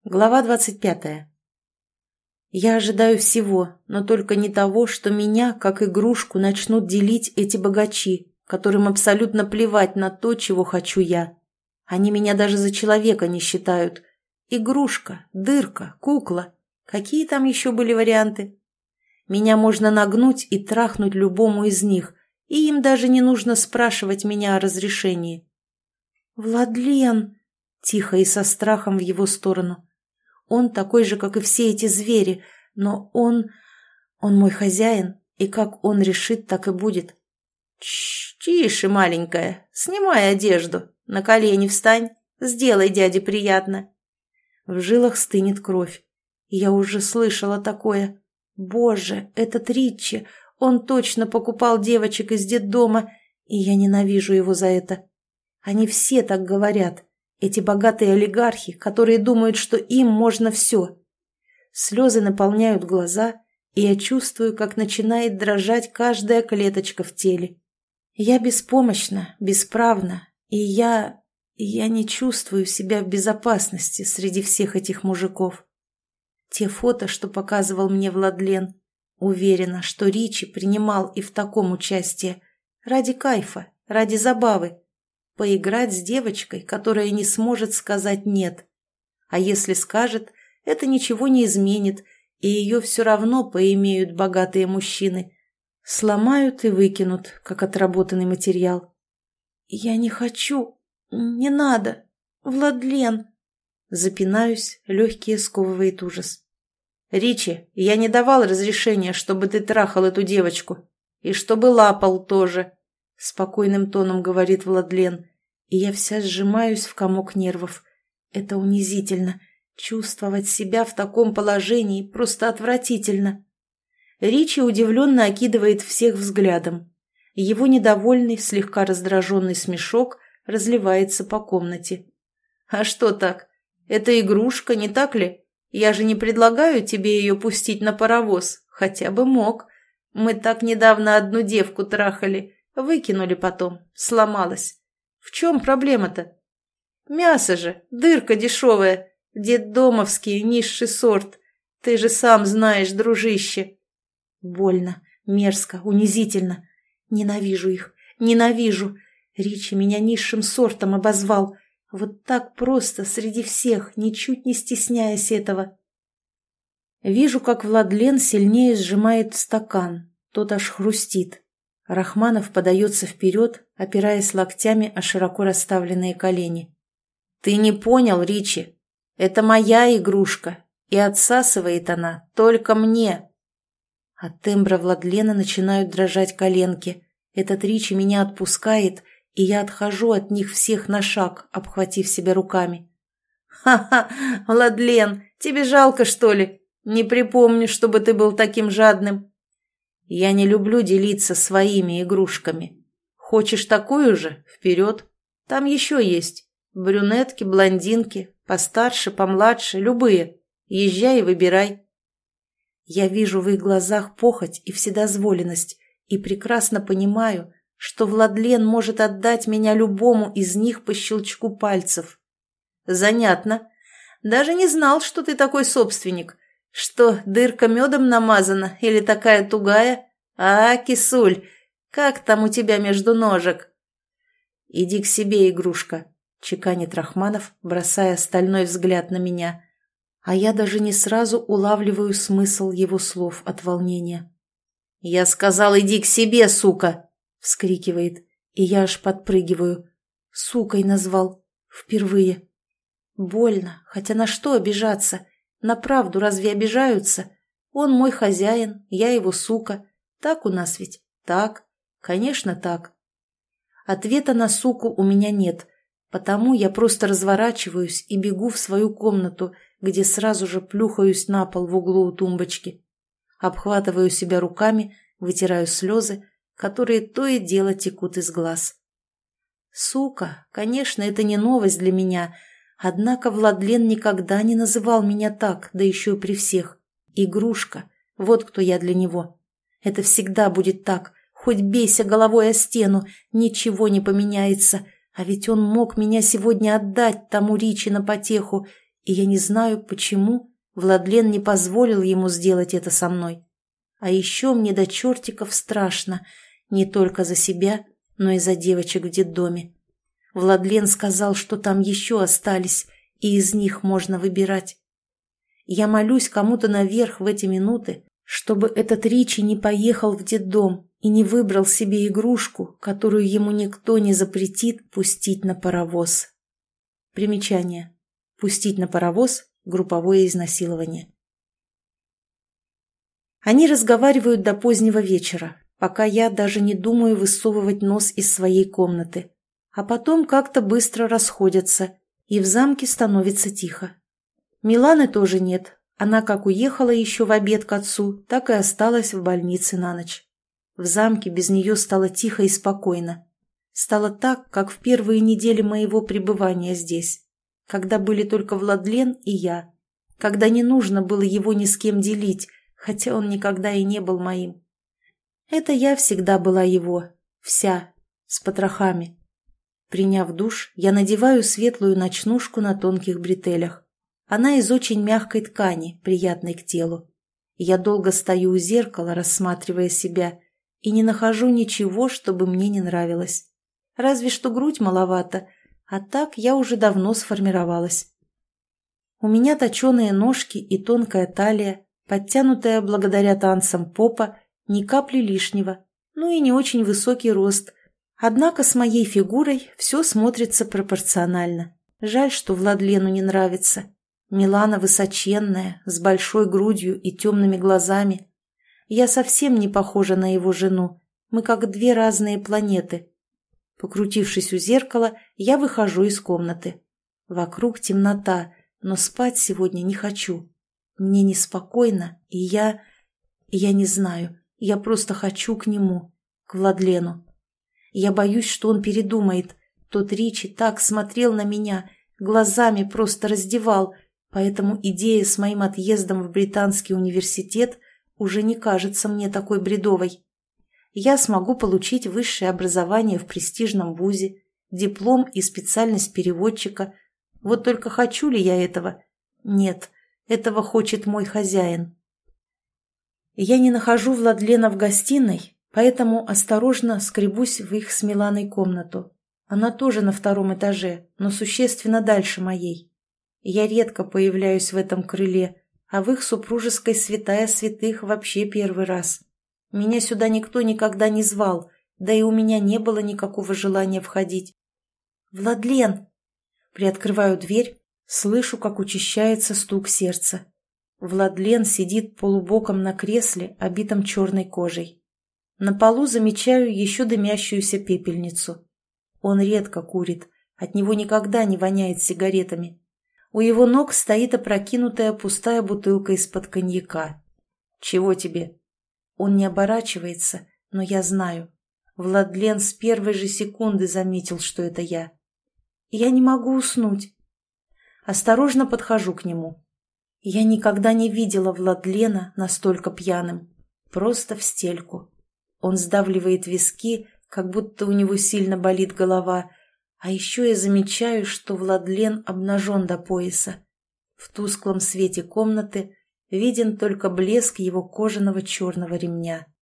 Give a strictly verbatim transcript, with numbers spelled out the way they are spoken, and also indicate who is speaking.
Speaker 1: Глава двадцать пятая. Я ожидаю всего, но только не того, что меня, как игрушку, начнут делить эти богачи, которым абсолютно плевать на то, чего хочу я. Они меня даже за человека не считают. Игрушка, дырка, кукла. Какие там еще были варианты? Меня можно нагнуть и трахнуть любому из них, и им даже не нужно спрашивать меня о разрешении. «Владлен!» – тихо и со страхом в его сторону. Он такой же, как и все эти звери, но он... он мой хозяин, и как он решит, так и будет. Тш, тише, маленькая, снимай одежду, на колени встань, сделай дяде приятно. В жилах стынет кровь. Я уже слышала такое. Боже, этот Ричи, он точно покупал девочек из детдома, и я ненавижу его за это. Они все так говорят. Эти богатые олигархи, которые думают, что им можно все. Слезы наполняют глаза, и я чувствую, как начинает дрожать каждая клеточка в теле. Я беспомощна, бесправна, и я... я не чувствую себя в безопасности среди всех этих мужиков. Те фото, что показывал мне Владлен, уверена, что Ричи принимал и в таком участие. Ради кайфа, ради забавы. Поиграть с девочкой, которая не сможет сказать «нет». А если скажет, это ничего не изменит, и ее все равно поимеют богатые мужчины. Сломают и выкинут, как отработанный материал. «Я не хочу, не надо, Владлен!» Запинаюсь, легкие сковывает ужас. «Ричи, я не давал разрешения, чтобы ты трахал эту девочку. И чтобы лапал тоже», — спокойным тоном говорит Владлен. И я вся сжимаюсь в комок нервов. Это унизительно. Чувствовать себя в таком положении просто отвратительно. Ричи удивленно окидывает всех взглядом. Его недовольный, слегка раздраженный смешок разливается по комнате. «А что так? Это игрушка, не так ли? Я же не предлагаю тебе ее пустить на паровоз. Хотя бы мог. Мы так недавно одну девку трахали. Выкинули потом. Сломалась. В чем проблема-то? Мясо же, дырка дешевая, детдомовский, низший сорт. Ты же сам знаешь, дружище». Больно, мерзко, унизительно. Ненавижу их, ненавижу. Ричи меня низшим сортом обозвал. Вот так просто, среди всех, ничуть не стесняясь этого. Вижу, как Владлен сильнее сжимает стакан. Тот аж хрустит. Рахманов подается вперед, опираясь локтями о широко расставленные колени. «Ты не понял, Ричи. Это моя игрушка, и отсасывает она только мне». От тембра Владлена начинают дрожать коленки. Этот Ричи меня отпускает, и я отхожу от них всех на шаг, обхватив себя руками. «Ха-ха, Владлен, тебе жалко, что ли? Не припомню, чтобы ты был таким жадным». «Я не люблю делиться своими игрушками. Хочешь такую же? Вперед. Там еще есть. Брюнетки, блондинки, постарше, помладше, любые. Езжай и выбирай». Я вижу в их глазах похоть и вседозволенность и прекрасно понимаю, что Владлен может отдать меня любому из них по щелчку пальцев. «Занятно. Даже не знал, что ты такой собственник. Что, дырка медом намазана или такая тугая? А, кисуль, как там у тебя между ножек?» «Иди к себе, игрушка», — чеканит Рахманов, бросая стальной взгляд на меня. А я даже не сразу улавливаю смысл его слов от волнения. «Я сказал, иди к себе, сука!» — вскрикивает, и я аж подпрыгиваю. Сукой назвал. Впервые. Больно, хотя на что обижаться? На правду разве обижаются? Он мой хозяин, я его сука. Так у нас ведь? Так. Конечно, так. Ответа на суку у меня нет, потому я просто разворачиваюсь и бегу в свою комнату, где сразу же плюхаюсь на пол в углу у тумбочки. Обхватываю себя руками, вытираю слезы, которые то и дело текут из глаз. Сука, конечно, это не новость для меня, однако Владлен никогда не называл меня так, да еще и при всех. Игрушка, вот кто я для него. Это всегда будет так, хоть бейся головой о стену, ничего не поменяется, а ведь он мог меня сегодня отдать тому Ричи на потеху, и я не знаю, почему Владлен не позволил ему сделать это со мной. А еще мне до чертиков страшно, не только за себя, но и за девочек в детдоме. Владлен сказал, что там еще остались, и из них можно выбирать. Я молюсь кому-то наверх в эти минуты, чтобы этот Ричи не поехал в детдом и не выбрал себе игрушку, которую ему никто не запретит пустить на паровоз. Примечание. Пустить на паровоз – групповое изнасилование. Они разговаривают до позднего вечера, пока я даже не думаю высовывать нос из своей комнаты. А потом как-то быстро расходятся, и в замке становится тихо. Миланы тоже нет. Она как уехала еще в обед к отцу, так и осталась в больнице на ночь. В замке без нее стало тихо и спокойно. Стало так, как в первые недели моего пребывания здесь, когда были только Владлен и я, когда не нужно было его ни с кем делить, хотя он никогда и не был моим. Это я всегда была его, вся, с потрохами. Приняв душ, я надеваю светлую ночнушку на тонких бретелях. Она из очень мягкой ткани, приятной к телу. Я долго стою у зеркала, рассматривая себя, и не нахожу ничего, чтобы мне не нравилось. Разве что грудь маловато, а так я уже давно сформировалась. У меня точеные ножки и тонкая талия, подтянутая благодаря танцам попа, ни капли лишнего, ну и не очень высокий рост. Однако с моей фигурой все смотрится пропорционально. Жаль, что Владлену не нравится. Милана высоченная, с большой грудью и темными глазами. Я совсем не похожа на его жену. Мы как две разные планеты. Покрутившись у зеркала, я выхожу из комнаты. Вокруг темнота, но спать сегодня не хочу. Мне неспокойно, и я... Я не знаю, я просто хочу к нему, к Владлену. Я боюсь, что он передумает. Тот Ричи так смотрел на меня, глазами просто раздевал, поэтому идея с моим отъездом в Британский университет уже не кажется мне такой бредовой. Я смогу получить высшее образование в престижном вузе, диплом и специальность переводчика. Вот только хочу ли я этого? Нет, этого хочет мой хозяин. Я не нахожу Владлена в гостиной, поэтому осторожно скребусь в их с Миланой комнату. Она тоже на втором этаже, но существенно дальше моей. Я редко появляюсь в этом крыле, а в их супружеской святая святых вообще первый раз. Меня сюда никто никогда не звал, да и у меня не было никакого желания входить. «Владлен!» Приоткрываю дверь, слышу, как учащается стук сердца. Владлен сидит полубоком на кресле, обитом черной кожей. На полу замечаю еще дымящуюся пепельницу. Он редко курит, от него никогда не воняет сигаретами. У его ног стоит опрокинутая пустая бутылка из-под коньяка. «Чего тебе?» Он не оборачивается, но я знаю. Владлен с первой же секунды заметил, что это я. Я не могу уснуть. Осторожно подхожу к нему. Я никогда не видела Владлена настолько пьяным. Просто в стельку. Он сдавливает виски, как будто у него сильно болит голова. А еще я замечаю, что Владлен обнажен до пояса. В тусклом свете комнаты виден только блеск его кожаного черного ремня.